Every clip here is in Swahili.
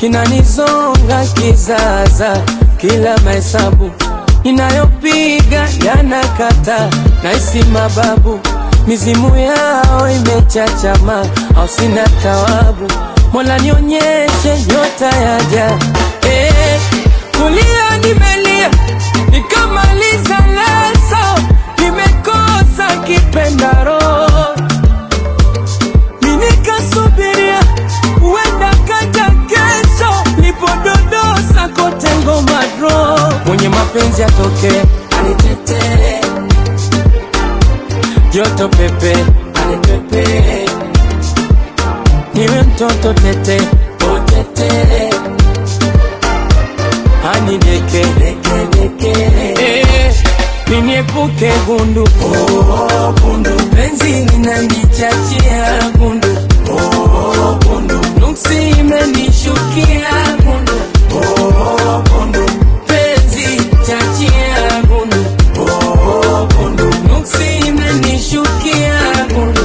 kinanizonga kizaza, kila mahesabu ninayopiga yanakata, naisi mababu mizimu yao imechachama, au sina tawabu. Mola nionyeshe nyota yaja. Kulia nimelia nikamaliza leso, nimekosa kipendaro, minikasubiria uenda kaja kesho, lipododosa kote ngoma dro. Mwenye mapenzi atoke anitetee, joto pepe anipepe, niwe mtoto tete otete, anideke deke deke, niniepuke gundu gundu, penzi linanichachia gundu gundu, nuksi imenishukia gundu gundu, penzi chachia gundu gundu, nuksi imenishukia gundu.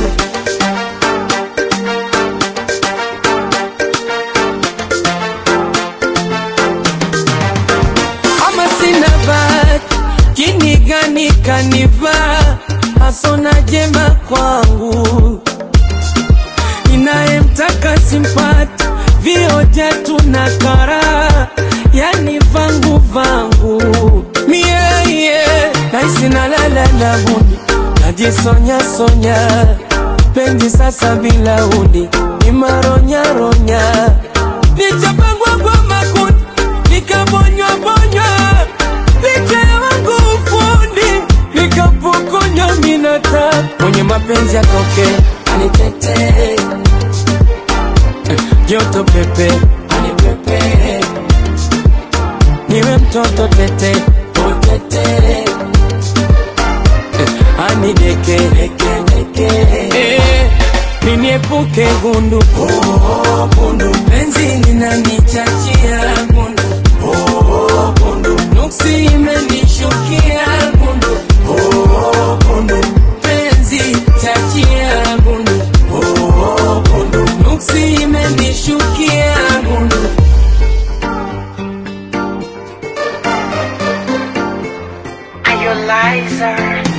Kini gani kaniva hasona jema kwangu, inayemtaka simpati vioja tunakara, yani vangu vangu mieye, naisi na lala na huni, najisonya sonya, penzi sasa bila huni, ni maronya ronya, nichapangwa kwa makundi, nikabonywa bonywa, nikapokonya minata. Mwenye mapenzi atoke anitetee, joto pepe anipepe, niwe mtoto tete otete, anideke deke deke, niniepuke gundu gundu, penzi linanichachia gundu gundu, nuksi imenishukia gundu gundu, penzi chachia gundu gundu, nuksi imenishukia gundu. Are you a liar?